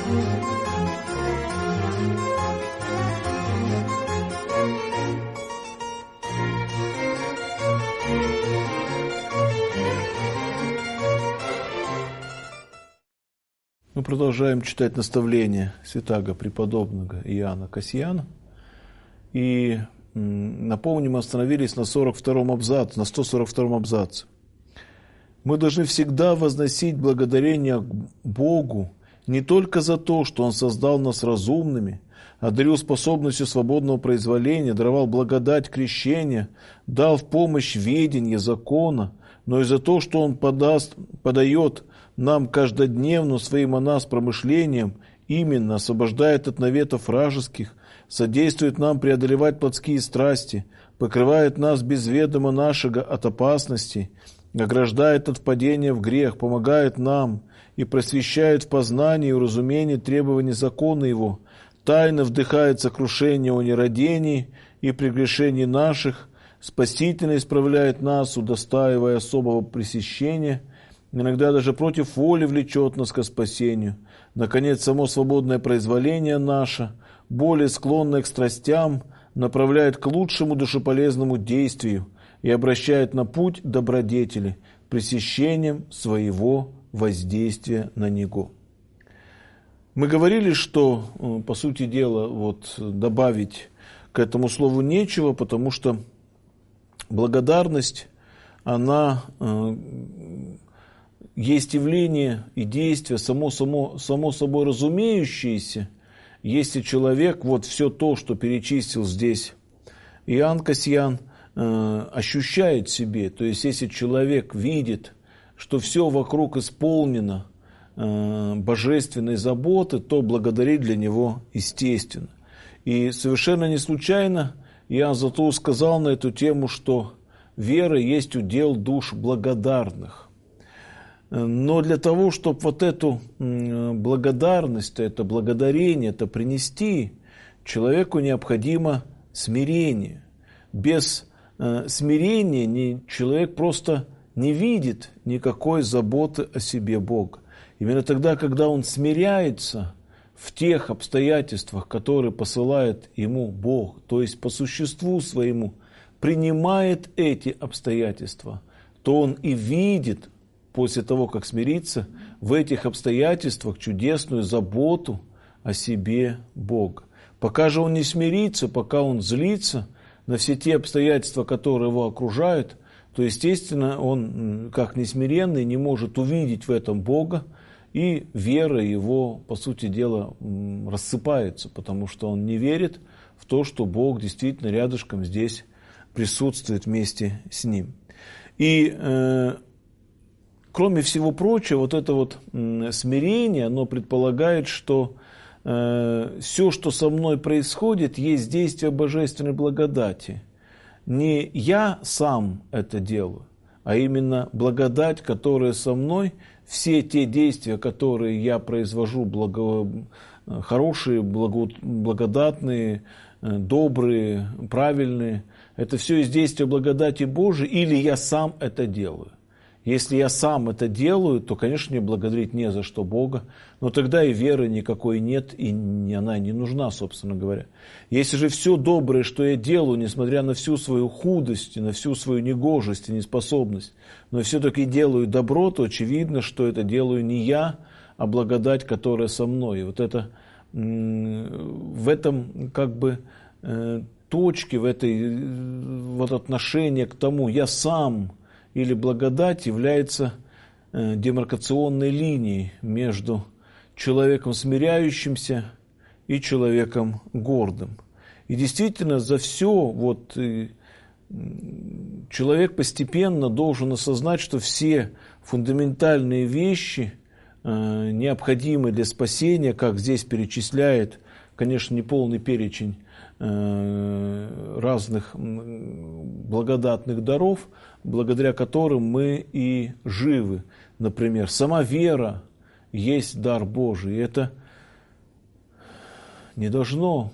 Мы продолжаем читать наставления святаго преподобного Иоанна Кассиана. И напомню, мы остановились на 142-м абзаце. Мы должны всегда возносить благодарение Богу не только за то, что Он создал нас разумными, одарил способностью свободного произволения, даровал благодать крещения, дал в помощь ведение закона, но и за то, что Он подает нам каждодневно своим о нас промышлениям, именно освобождает от наветов вражеских, содействует нам преодолевать плотские страсти, покрывает нас без ведома нашего от опасностей, ограждает от впадения в грех, помогает нам и просвещает в познании и уразумении требований закона Его, тайно вдыхает сокрушение о нерадении и прегрешении наших, спасительно исправляет нас, удостаивая особого пресещения, иногда даже против воли влечет нас ко спасению. Наконец, само свободное произволение наше, более склонное к страстям, направляет к лучшему душеполезному действию и обращает на путь добродетели пресещением своего воздействия на него. Мы говорили, что, по сути дела, добавить к этому слову нечего, потому что благодарность, она есть явление и действие, само собой разумеющееся, если человек все то, что перечислил здесь Иоанн Кассиан, ощущает в себе, то есть если человек видит, что все вокруг исполнено божественной заботы, то благодарить для него естественно. И совершенно не случайно Иоанн Златоуст сказал на эту тему, что вера есть удел душ благодарных. Но для того, чтобы эту благодарность, это благодарение, это принести, человеку необходимо смирение. Без смирения человек просто не видит никакой заботы о себе Бога. Именно тогда, когда он смиряется в тех обстоятельствах, которые посылает ему Бог, то есть по существу своему принимает эти обстоятельства, то он и видит, после того, как смирится, в этих обстоятельствах чудесную заботу о себе Бога. Пока же он не смирится, пока он злится на все те обстоятельства, которые его окружают, то, естественно, он, как несмиренный, не может увидеть в этом Бога, и вера его, по сути дела, рассыпается, потому что он не верит в то, что Бог действительно рядышком здесь присутствует вместе с ним. И кроме всего прочего, это смирение, оно предполагает, что все, что со мной происходит, есть действие божественной благодати. Не я сам это делаю, а именно благодать, которая со мной, все те действия, которые я произвожу, хорошие, благодатные, добрые, правильные, это все есть действие благодати Божией, или я сам это делаю. Если я сам это делаю, то, конечно, мне благодарить не за что Бога, но тогда и веры никакой нет, и она не нужна, собственно говоря. Если же все доброе, что я делаю, несмотря на всю свою худость, на всю свою негожесть и неспособность, но все-таки делаю добро, то очевидно, что это делаю не я, а благодать, которая со мной. И это в этом точке, в этой отношении к тому, я сам или благодать является демаркационной линией между человеком смиряющимся и человеком гордым. И действительно за все человек постепенно должен осознать, что все фундаментальные вещи, необходимые для спасения, как здесь перечисляет, конечно, не полный перечень разных благодатных даров, благодаря которым мы и живы. Например, сама вера есть дар Божий. И это не должно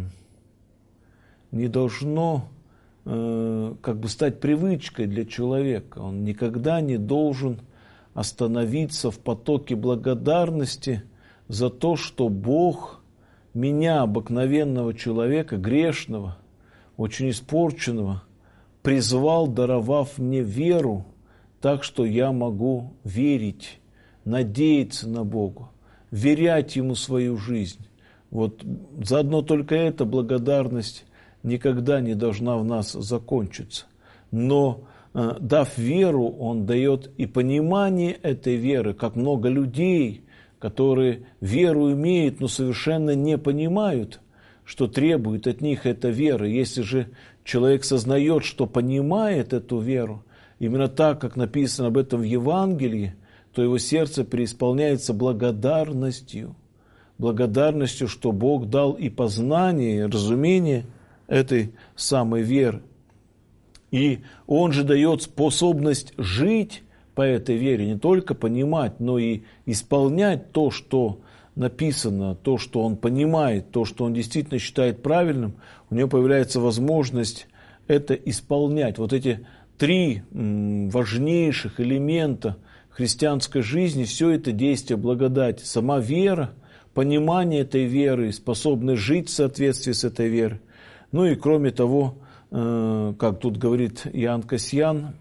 стать привычкой для человека. Он никогда не должен остановиться в потоке благодарности за то, что Бог меня, обыкновенного человека, грешного, очень испорченного, призвал, даровав мне веру, так что я могу верить, надеяться на Бога, верять Ему свою жизнь. Вот заодно только эта благодарность никогда не должна в нас закончиться. Но дав веру, Он дает и понимание этой веры, как много людей, которые веру имеют, но совершенно не понимают, что требует от них эта вера. Если же человек сознает, что понимает эту веру, именно так, как написано об этом в Евангелии, то его сердце преисполняется благодарностью, что Бог дал и познание, и разумение этой самой веры. И Он же дает способность жить по этой вере, не только понимать, но и исполнять то, что написано, то, что он понимает, то, что он действительно считает правильным. У него появляется возможность это исполнять. Вот эти три важнейших элемента христианской жизни, все это действие благодати. Сама вера, понимание этой веры, способность жить в соответствии с этой верой. Ну и кроме того, как тут говорит Иоанн Кассиан,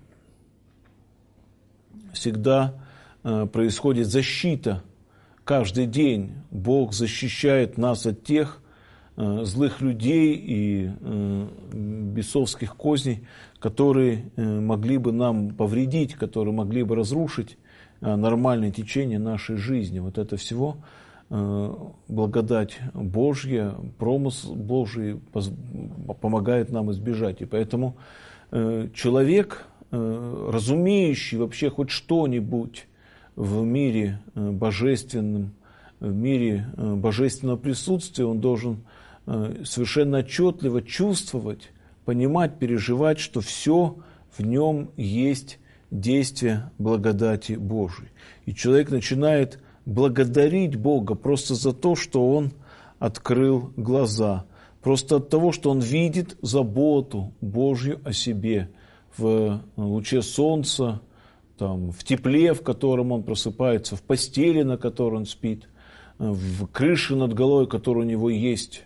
всегда происходит защита. Каждый день Бог защищает нас от тех злых людей и бесовских козней, которые могли бы нам повредить, которые могли бы разрушить нормальное течение нашей жизни. Вот это всего благодать Божья, промысл Божий помогает нам избежать. И поэтому человек, разумеющий вообще хоть что-нибудь в мире божественном, в мире божественного присутствия, он должен совершенно отчетливо чувствовать, понимать, переживать, что все в нем есть действие благодати Божией. И человек начинает благодарить Бога просто за то, что он открыл глаза, просто от того, что он видит заботу Божью о себе в луче солнца, там, в тепле, в котором он просыпается, в постели, на которой он спит, в крыше над головой, которая у него есть,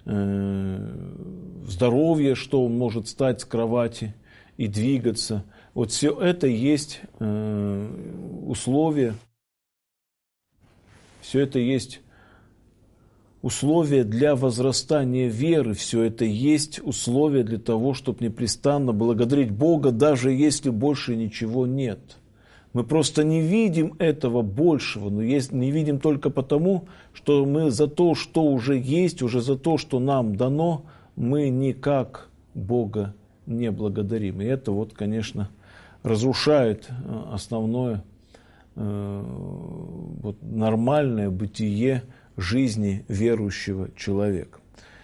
здоровье, что он может встать с кровати и двигаться. Вот все это есть условия. Все это есть условия для возрастания веры, все это есть условия для того, чтобы непрестанно благодарить Бога, даже если больше ничего нет. Мы просто не видим этого большего, но не видим только потому, что мы за то, что уже есть, уже за то, что нам дано, мы никак Бога не благодарим. И это вот, конечно, разрушает основное вот нормальное бытие жизни верующего человека.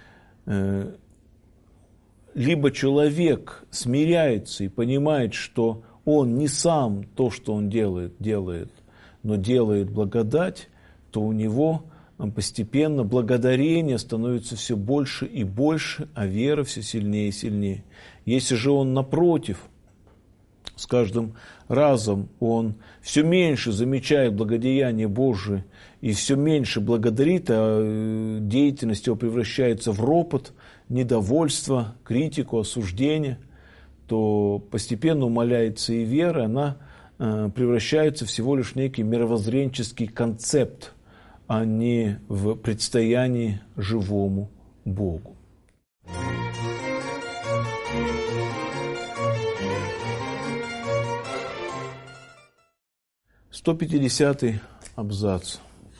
Либо человек смиряется и понимает, что он не сам то, что он делает, но делает благодать, то у него постепенно благодарение становится все больше и больше, а вера все сильнее и сильнее. Если же он напротив, с каждым разом он все меньше замечает благодеяние Божие и все меньше благодарит, а деятельность его превращается в ропот, недовольство, критику, осуждение, то постепенно умаляется и вера, она превращается всего лишь в некий мировоззренческий концепт, а не в предстоянии живому Богу. 150-й абзац.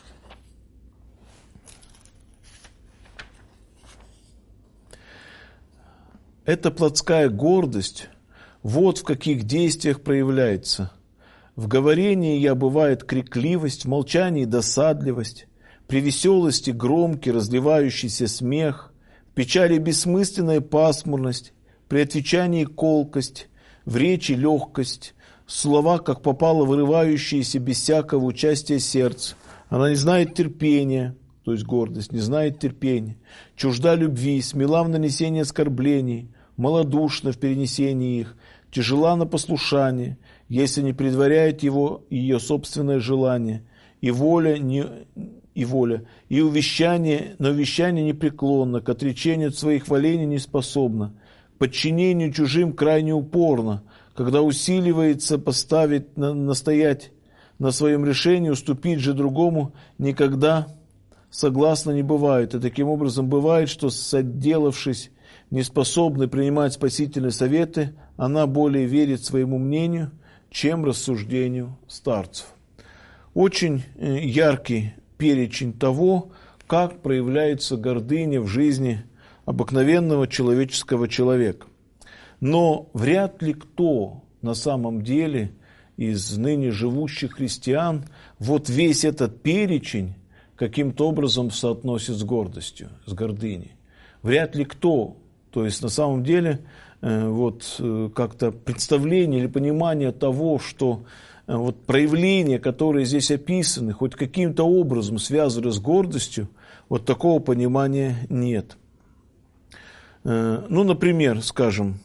Эта плотская гордость, вот в каких действиях проявляется. В говорении я бывает крикливость, в молчании досадливость, при веселости громкий разливающийся смех, в печали бессмысленная пасмурность, при отвечании колкость, в речи легкость, слова, как попало, вырывающиеся без всякого участия сердца. Она не знает терпения, то есть гордость, не знает терпения, чужда любви, смела в нанесении оскорблений, малодушна в перенесении их, тяжела на послушание, если не предваряет его ее собственное желание, и воля и воля, и на увещание непреклонно, к отречению от своих волений не способна, к подчинению чужим крайне упорно, когда усиливается настоять на своем решении, уступить же другому никогда согласно не бывает. И таким образом бывает, что, соделавшись неспособной принимать спасительные советы, она более верит своему мнению, чем рассуждению старцев. Очень яркий перечень того, как проявляется гордыня в жизни обыкновенного человеческого человека. Но вряд ли кто на самом деле из ныне живущих христиан вот весь этот перечень каким-то образом соотносит с гордостью, с гордыней. Вряд ли кто. То есть на самом деле вот как-то представление или понимание того, что вот проявления, которые здесь описаны, хоть каким-то образом связаны с гордостью, вот такого понимания нет. Ну, например, скажем,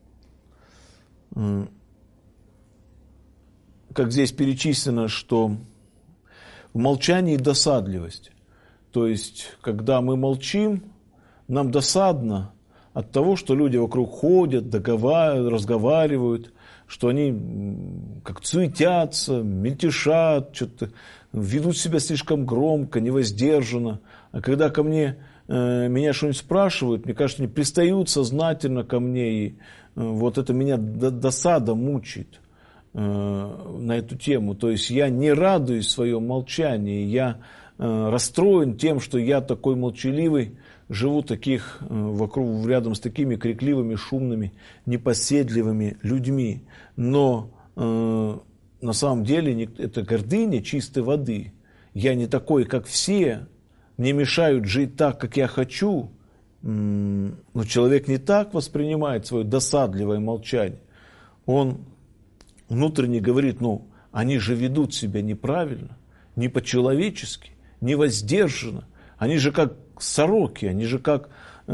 как здесь перечислено, что в молчании досадливость. То есть, когда мы молчим, нам досадно от того, что люди вокруг ходят, разговаривают, что они как суетятся, мельтешат, что-то ведут себя слишком громко, невоздержанно. А когда меня что-нибудь спрашивают, мне кажется, они пристают сознательно ко мне, и вот это меня досада мучает на эту тему. То есть я не радуюсь в своем молчании, я расстроен тем, что я такой молчаливый, живу рядом с такими крикливыми, шумными, непоседливыми людьми. Но на самом деле это гордыня чистой воды. Я не такой, как все, мне мешают жить так, как я хочу. Но человек не так воспринимает свое досадливое молчание. Он внутренне говорит, они же ведут себя неправильно, не по-человечески, не воздержанно. Они же как сороки, они же как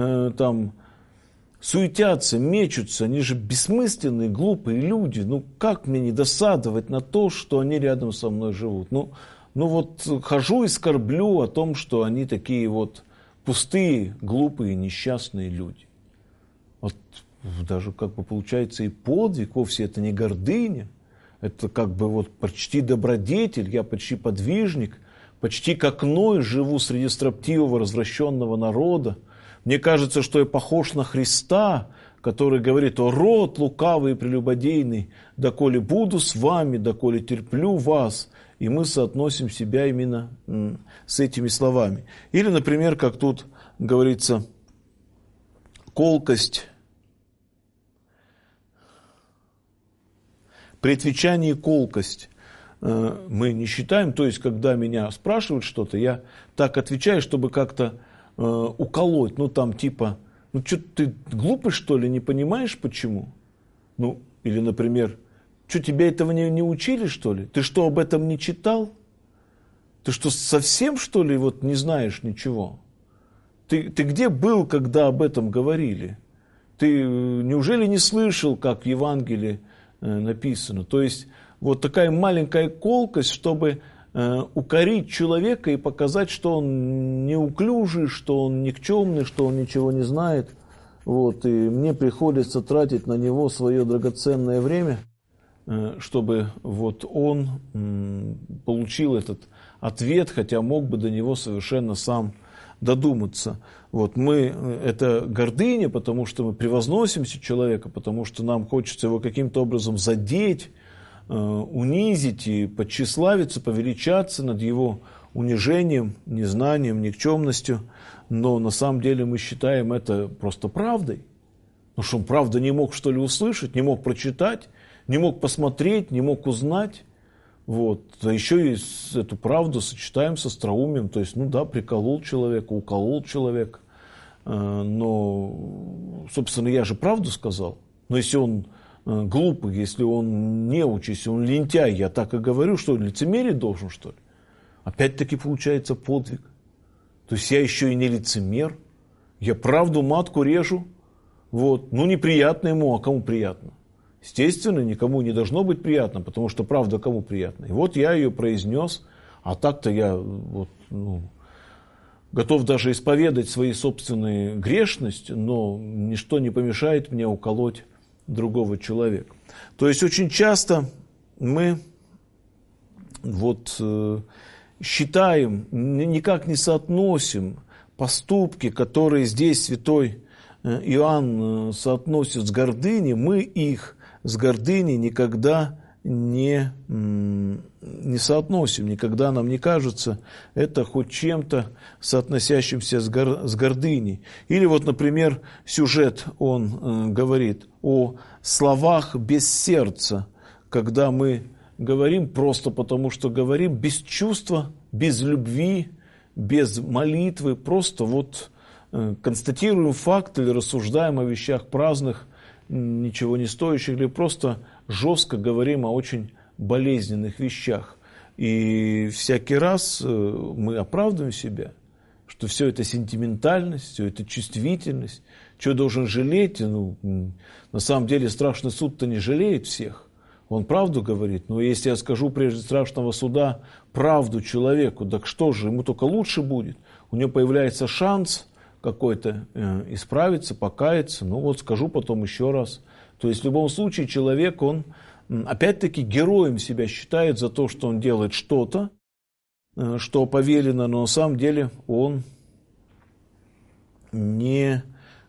суетятся, мечутся, они же бессмысленные, глупые люди. Как мне не досадовать на то, что они рядом со мной живут? Вот хожу и скорблю о том, что они такие вот пустые, глупые, несчастные люди. Вот даже получается и подвиг, вовсе это не гордыня, это почти добродетель, я почти подвижник, почти как Ной живу среди строптивого, развращенного народа. Мне кажется, что я похож на Христа, который говорит: «О род лукавый и прелюбодейный, доколе буду с вами, доколе терплю вас». И мы соотносим себя именно с этими словами. Или, например, как тут говорится, колкость. При отвечании колкость мы не считаем, то есть, когда меня спрашивают что-то, я так отвечаю, чтобы как-то уколоть, что ты глупый, что ли, не понимаешь, почему? Или, например, что, тебя этого не учили, что ли? Ты что, об этом не читал? Ты что, совсем, что ли, не знаешь ничего? Ты где был, когда об этом говорили? Ты неужели не слышал, как в Евангелии написано? То есть, вот такая маленькая колкость, чтобы укорить человека и показать, что он неуклюжий, что он никчемный, что он ничего не знает. И мне приходится тратить на него свое драгоценное время, чтобы он получил этот ответ, хотя мог бы до него совершенно сам додуматься. Это гордыня, потому что мы превозносимся человека, потому что нам хочется его каким-то образом задеть, унизить и подтщеславиться, повеличаться над его унижением, незнанием, никчемностью. Но на самом деле мы считаем это просто правдой. Что он правда не мог, что ли, услышать, не мог прочитать, не мог посмотреть, не мог узнать. А еще и эту правду сочетаем с остроумием. То есть, приколол человека, уколол человека. Но, собственно, я же правду сказал. Но если он глупый, если он неуч, если он лентяй, я так и говорю, что лицемерить должен, что ли? Опять-таки получается подвиг. То есть я еще и не лицемер. Я правду матку режу. Неприятно ему, а кому приятно? Естественно, никому не должно быть приятно, потому что правда кому приятна. И я ее произнес, А так-то я готов даже исповедать свои собственные грешности, но ничто не помешает мне уколоть другого человека. То есть очень часто мы считаем, никак не соотносим поступки, которые здесь святой Иоанн соотносит с гордыней, мы их с гордыней никогда не соотносим, никогда нам не кажется это хоть чем-то соотносящимся с гордыней. Или вот, например, сюжет, он говорит о словах без сердца, когда мы говорим просто потому, что говорим, без чувства, без любви, без молитвы, просто констатируем факт или рассуждаем о вещах праздных, ничего не стоящих, или просто жестко говорим о очень болезненных вещах. И всякий раз мы оправдываем себя, что все это сентиментальность, все это чувствительность. Что должен жалеть? На самом деле страшный суд-то не жалеет всех. Он правду говорит. Но если я скажу прежде страшного суда правду человеку, так что же, ему только лучше будет. У него появляется шанс какой-то исправиться, покаяться. Скажу потом еще раз. То есть в любом случае человек, он опять-таки героем себя считает за то, что он делает что-то, что повелено, но на самом деле он не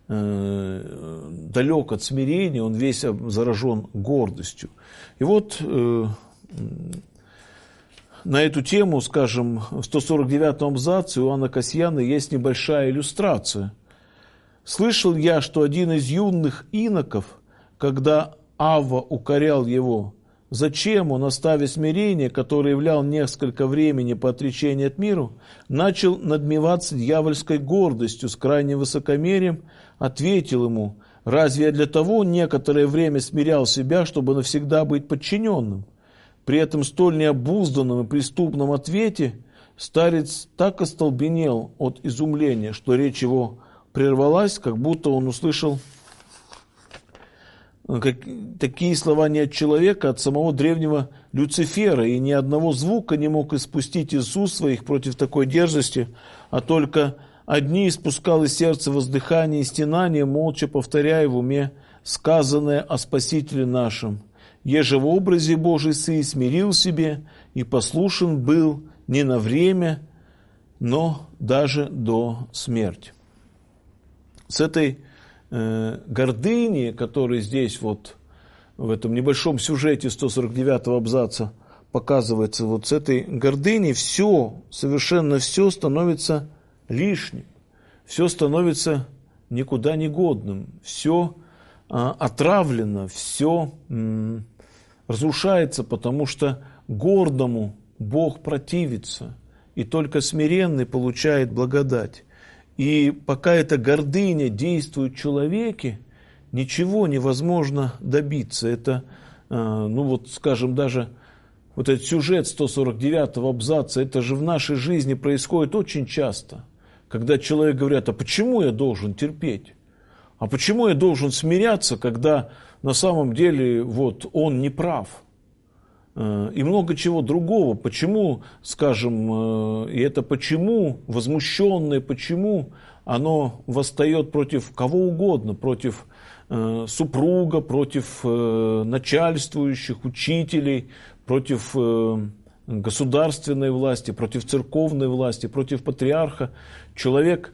далек от смирения, он весь заражен гордостью. И на эту тему, скажем, в 149-м абзаце у Иоанна Касьяна есть небольшая иллюстрация. «Слышал я, что один из юных иноков, когда Авва укорял его, зачем он, оставив смирение, которое являл несколько времени по отречению от миру, начал надмеваться дьявольской гордостью с крайним высокомерием, ответил ему: разве я для того некоторое время смирял себя, чтобы навсегда быть подчиненным? При этом столь необузданном и преступном ответе старец так остолбенел от изумления, что речь его прервалась, как будто он услышал такие слова не от человека, а от самого древнего Люцифера, и ни одного звука не мог испустить из уст своих против такой дерзости, а только одни испускал из сердца воздыхание и стенание, молча повторяя в уме сказанное о Спасителе нашем. Еже в образе Божий Сын смирил себе и послушен был не на время, но даже до смерти». С этой гордыни, которая здесь в этом небольшом сюжете 149-го абзаца показывается, с этой гордыней совершенно все становится лишним, все становится никуда не годным, все отравлено, все разрушается, потому что гордому Бог противится, и только смиренный получает благодать. И пока эта гордыня действует в человеке, ничего невозможно добиться. Это, скажем, даже этот сюжет 149-го абзаца, это же в нашей жизни происходит очень часто. Когда человек говорит: а почему я должен терпеть? А почему я должен смиряться, когда на самом деле он не прав? И много чего другого. Почему, скажем, и это почему, возмущенное почему, оно восстает против кого угодно, против супруга, против начальствующих, учителей, против государственной власти, против церковной власти, против патриарха. Человек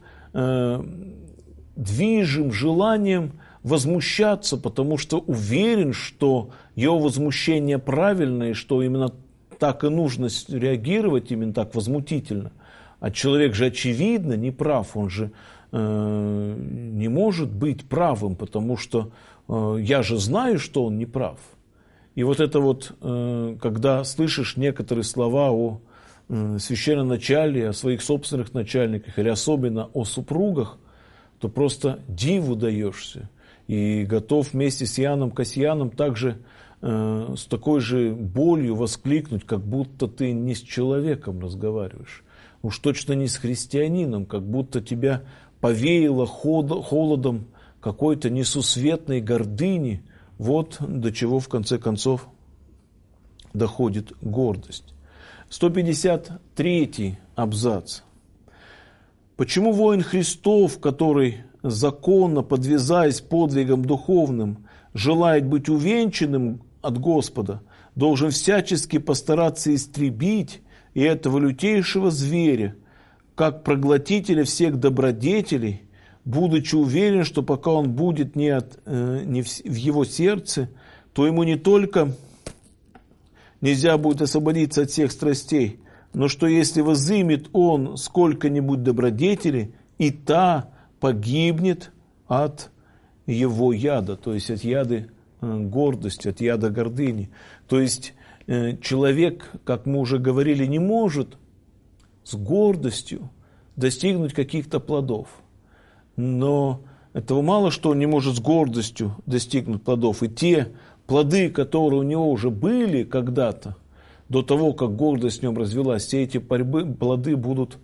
движим желанием возмущаться, потому что уверен, что его возмущение правильное, что именно так и нужно реагировать, именно так возмутительно. А человек же, очевидно, не прав, он же не может быть правым, потому что я же знаю, что он не прав. И когда слышишь некоторые слова о священноначалии, о своих собственных начальниках, или особенно о супругах, то просто диву даешься. И готов вместе с Иоанном Касьяном также с такой же болью воскликнуть, как будто ты не с человеком разговариваешь, уж точно не с христианином, как будто тебя повеяло холодом какой-то несусветной гордыни. До чего в конце концов доходит гордость. 153 абзац. Почему воин Христов, который законно, подвязаясь подвигом духовным, желает быть увенчанным от Господа, должен всячески постараться истребить и этого лютейшего зверя, как проглотителя всех добродетелей, будучи уверен, что пока он будет не в его сердце, то ему не только нельзя будет освободиться от всех страстей, но что если возымет он сколько-нибудь добродетели, и та погибнет от его яда, то есть от яда гордости, от яда гордыни. То есть человек, как мы уже говорили, не может с гордостью достигнуть каких-то плодов. Но этого мало, что он не может с гордостью достигнуть плодов. И те плоды, которые у него уже были когда-то, до того, как гордость в нем развелась, все эти плоды будут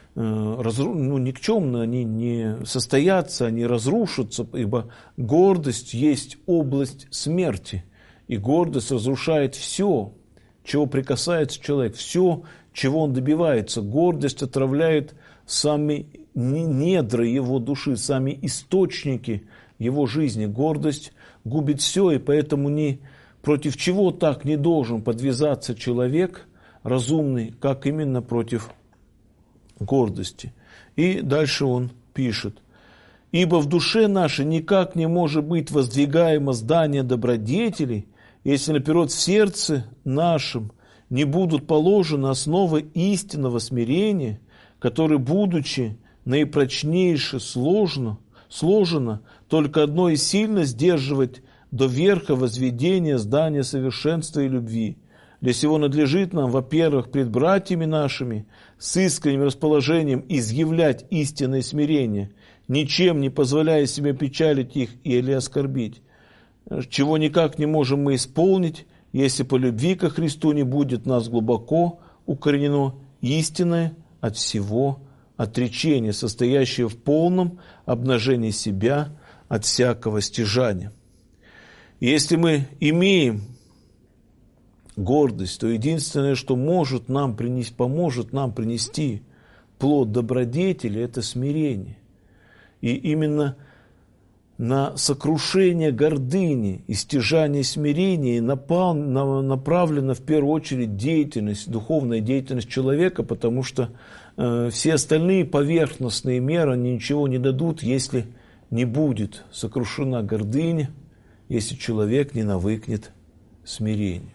никчемны, они не состоятся, они разрушатся, ибо гордость есть область смерти. И гордость разрушает все, чего прикасается человек, все, чего он добивается. Гордость отравляет сами недра его души, сами источники его жизни. Гордость губит все, и поэтому ни против чего так не должен подвязаться человек разумный, как именно против гордости. И дальше он пишет: «Ибо в душе нашей никак не может быть воздвигаемо здание добродетелей, если наперед в сердце нашем не будут положены основы истинного смирения, которое, будучи наипрочнейше сложено, только одно и сильно сдерживать до верха возведения здания совершенства и любви. Для сего надлежит нам, во-первых, пред братьями нашими с искренним расположением изъявлять истинное смирение, ничем не позволяя себе печалить их или оскорбить, чего никак не можем мы исполнить, если по любви ко Христу не будет в нас глубоко укоренено истинное от всего отречение, состоящее в полном обнажении себя от всякого стяжания». Если мы имеем гордость, то единственное, что поможет нам принести плод добродетели, это смирение. И именно на сокрушение гордыни и стяжание смирения направлена в первую очередь деятельность, духовная деятельность человека, потому что все остальные поверхностные меры ничего не дадут, если не будет сокрушена гордыня, если человек не навыкнет смирению.